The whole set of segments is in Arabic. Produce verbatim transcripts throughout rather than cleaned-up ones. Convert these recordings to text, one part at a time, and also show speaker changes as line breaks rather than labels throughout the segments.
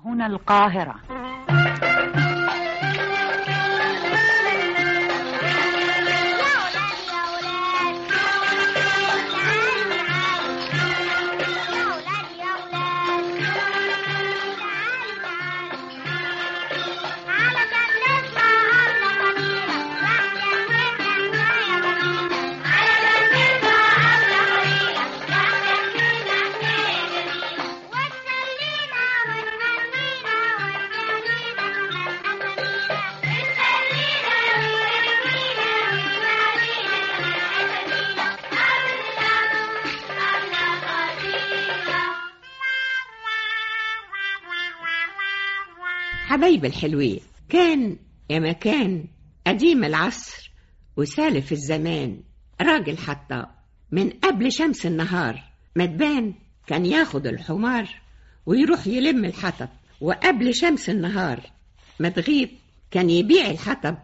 هنا القاهرة.
حبايب الحلوين، كان يا مكان قديم العصر وسالف الزمان راجل حطاب من قبل شمس النهار ما تبان، كان ياخد الحمار ويروح يلم الحطب، وقبل شمس النهار ما تغيب كان يبيع الحطب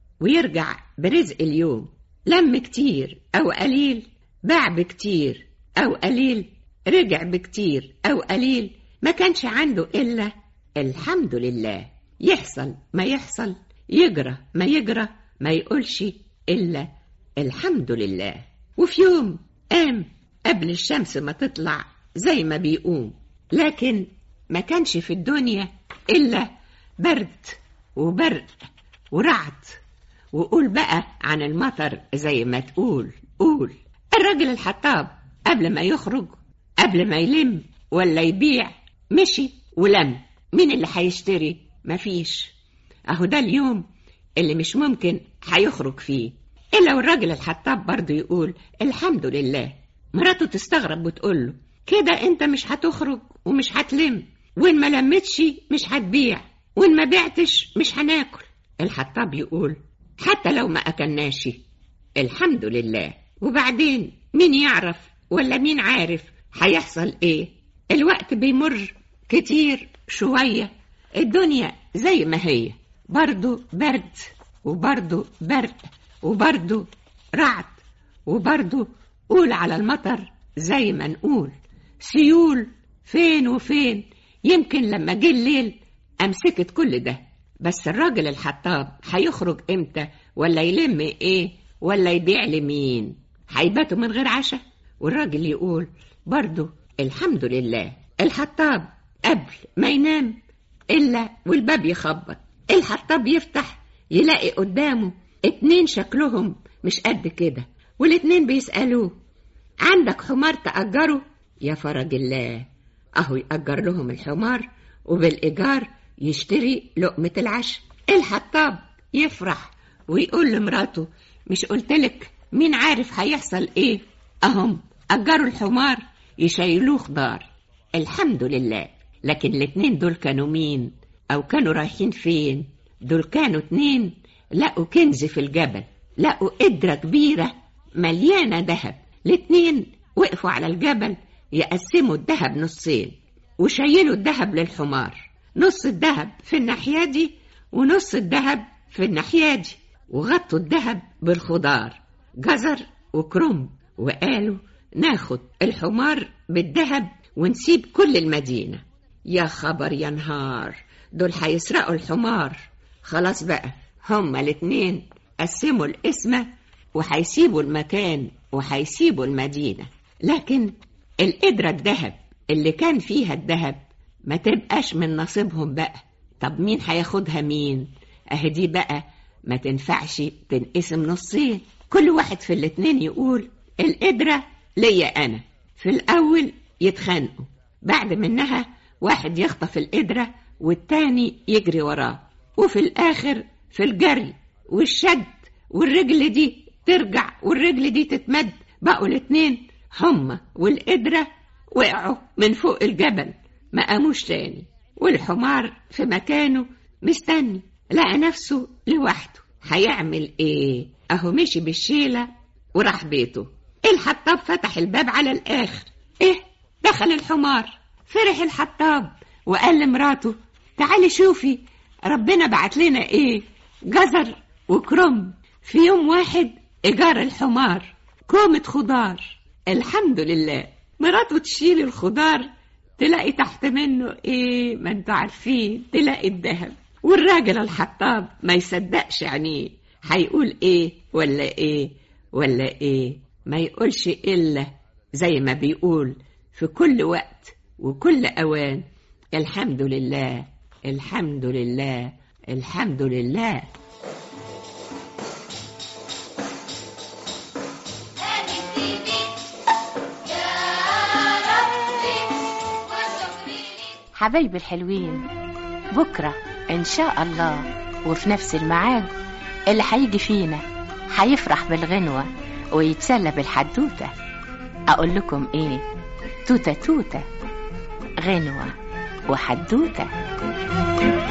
ويرجع برزق اليوم. لم كتير أو قليل باع بكتير أو قليل رجع بكتير أو قليل، ما كانش عنده إلا الحمد لله. يحصل ما يحصل، يجرى ما يجرى، ما يقولش إلا الحمد لله. وفي يوم قام قبل الشمس ما تطلع زي ما بيقوم، لكن ما كانش في الدنيا إلا برد وبرق ورعد. وقول بقى عن المطر زي ما تقول قول. الراجل الحطاب قبل ما يخرج، قبل ما يلم ولا يبيع، مشي ولم. مين اللي هيشتري؟ مفيش. اهو ده اليوم اللي مش ممكن هيخرج فيه الا والراجل الحطاب برضه يقول الحمد لله. مراته تستغرب وتقول له كده انت مش هتخرج ومش هتلم، وان ما لمتش مش هتبيع، وان ما بعتش مش هناكل. الحطاب يقول حتى لو ما اكلناش الحمد لله. وبعدين مين يعرف ولا مين عارف هيحصل ايه؟ الوقت بيمر كتير شوية، الدنيا زي ما هي، برضو برد وبرضو برق وبرضو رعد، وبرضو قول على المطر زي ما نقول سيول فين وفين. يمكن لما جه الليل أمسكت كل ده. بس الراجل الحطاب هيخرج امتى ولا يلم ايه ولا يبيع لمين؟ هيباتوا من غير عشاء. والراجل يقول برضو الحمد لله. الحطاب قبل ما ينام إلا والباب يخبط، الحطاب يفتح يلاقي قدامه اتنين شكلهم مش قد كده، والاتنين بيسألوه عندك حمار تأجره؟ يا فرج الله، اهو يأجر لهم الحمار وبالإيجار يشتري لقمة العشاء. الحطاب يفرح ويقول لمراته مش قلتلك مين عارف هيحصل ايه؟ اهم أجروا الحمار يشيلوه خضار. الحمد لله. لكن الاتنين دول كانوا مين او كانوا رايحين فين؟ دول كانوا اتنين لقوا كنز في الجبل، لقوا قدرة كبيرة مليانة ذهب. الاتنين وقفوا على الجبل يقسموا الذهب نصين وشيلوا الذهب للحمار، نص الذهب في الناحية دي ونص الذهب في الناحية دي، وغطوا الذهب بالخضار جزر وكرنب، وقالوا ناخد الحمار بالذهب ونسيب كل المدينة. يا خبر يا نهار، دول هيسرقوا الحمار. خلاص بقى هما الاتنين قسموا القسمة وهيسيبوا المكان وهيسيبوا المدينة. لكن القدرة الذهب اللي كان فيها الذهب ما تبقاش من نصيبهم بقى. طب مين هياخدها مين؟ اهدي بقى ما تنفعش تنقسم نصين، كل واحد في الاتنين يقول القدرة ليا أنا. في الأول يتخانقوا، بعد منها واحد يخطف القدرة والتاني يجري وراه، وفي الآخر في الجري والشد والرجل دي ترجع والرجل دي تتمد، بقوا الاتنين هما والقدرة وقعوا من فوق الجبل ما قاموش تاني. والحمار في مكانه مستني، لقى نفسه لوحده. هيعمل ايه؟ اهو مشي بالشيلة وراح بيته. الحطاب فتح الباب على الآخر، ايه دخل الحمار. فرح الحطاب وقال لمراته تعالي شوفي ربنا بعت لنا ايه، جزر وكرنب في يوم واحد. ايجار الحمار كومة خضار. الحمد لله. مراته تشيل الخضار تلاقي تحت منه ايه؟ ما انتوا عارفين، تلاقي الذهب. والراجل الحطاب ما يصدقش عينيه، هيقول ايه ولا ايه ولا ايه؟ ما يقولش الا زي ما بيقول في كل وقت وكل اوان: الحمد لله الحمد لله الحمد لله.
حبايبي الحلوين، بكرة إن شاء الله وفي نفس الميعاد اللي هيجي فينا هيفرح بالغنوة ويتسلى بالحدوتة. أقول لكم إيه؟ توتة توتة، غنوة وحدوتة.